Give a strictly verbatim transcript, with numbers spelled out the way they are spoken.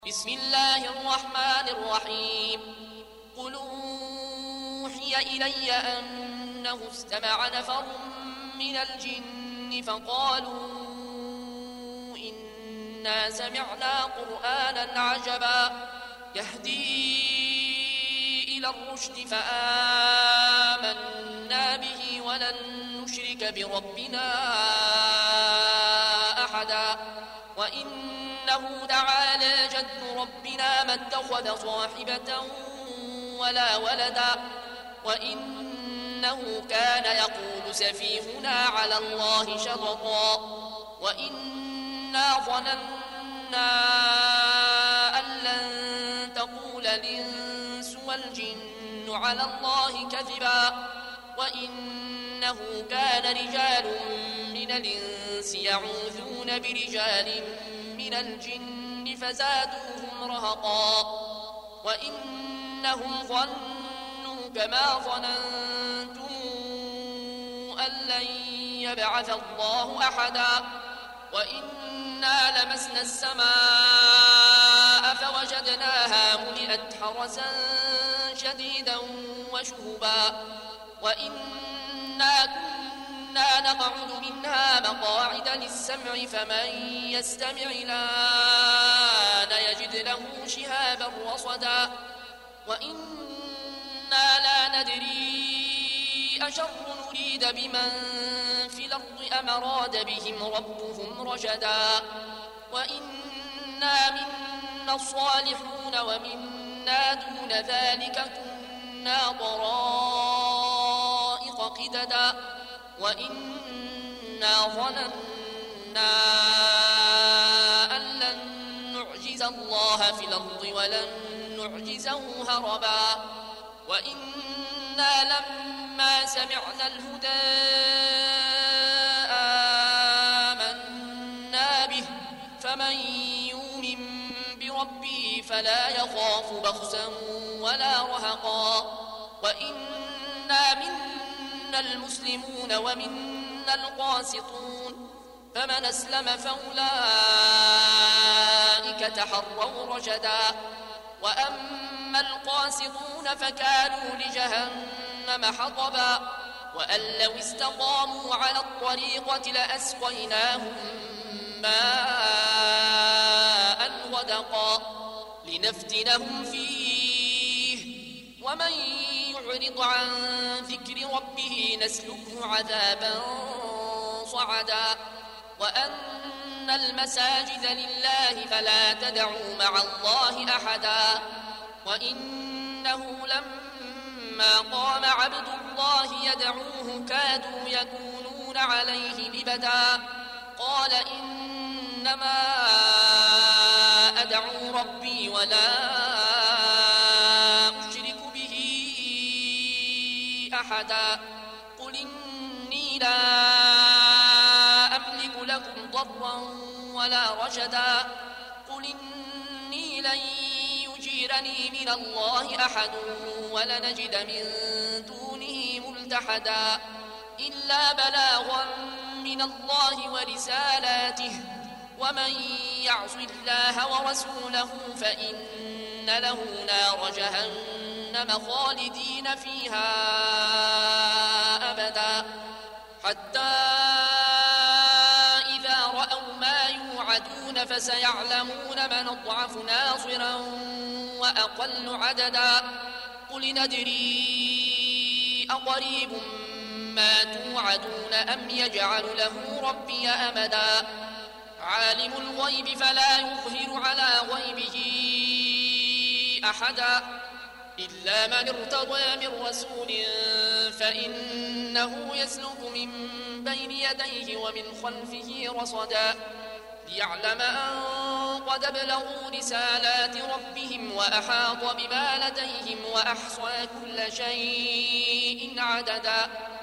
بسم الله الرحمن الرحيم قل أوحي إلي أنه استمع نفر من الجن فقالوا إنا سمعنا قرآنا عجبا يهدي إلى الرشد فآمنا به ولن نشرك بربنا أحدا وإنه تعالى جد ربنا ما اتخذ صاحبة ولا ولدا وإنه كان يقول سفيهنا على الله شططا وإنا ظننا أن لن تقول الإنس والجن على الله كذبا وإنه كان رجال من الإنس يعوذون برجال من الجن فزادوهم رهقا وإنهم ظنوا كما ظننتم أن لن يبعث الله أحدا وإنا لمسنا السماء فوجدناها ملئت حرسا شديدا وشهبا وإنا كنا نقعد منها مقاعد للسمع فمن يستمع الآن يجد له شهابا رصدا وإنا لا ندري أشر نريد بمن في الأرض أم أراد بهم ربهم رشدا وإنا منا الصالحون ومنا دون ذلك كنا طرائق قددا وإنا ظننا أن لن نعجز الله في الأرض ولن نعجزه هربا وإنا لما سمعنا الهدى آمنا به فمن يؤمن بربه فلا يخاف بخسا ولا رهقا وإنا منا المسلمون ومنا القاسطون فمن أسلم فأولئك تحروا رشدا وأما القاسطون فكانوا لجهنم حطبا وأن لو استقاموا على الطريقة لأسقيناهم ماء غدقا لنفتنهم فيه ومن يعرض عن ذكر ربه نسلكه عذابا صعدا وأن المساجد لله فلا تدعوا مع الله أحدا وإنه لما قام عبد الله يدعوه كادوا يكونون عليه لبدا قال إنما أدعو ربي ولا أشرك به أحدا قل إني لا أملك لكم ضرا ولا رشدا قل إني لن يجيرني من الله أحد ولنجد من دونه ملتحدا إلا بلاغا من الله ورسالاته ومن يعص الله ورسوله فإن له نار جهنم خالدين فيها أبدا حتى إذا رأوا ما يوعدون فسيعلمون من أضعف ناصرا وأقل عددا قل ندري أقريب ما توعدون أم يجعل له ربي أمدا عالم الغيب فلا يظهر على غيبه أحدا إلا من ارتضى من رسول فإنه يسلك من بين يديه ومن خلفه رصدا ليعلم أن قد ابلغوا رسالات ربهم وأحاط بما لديهم وأحصى كل شيء عددا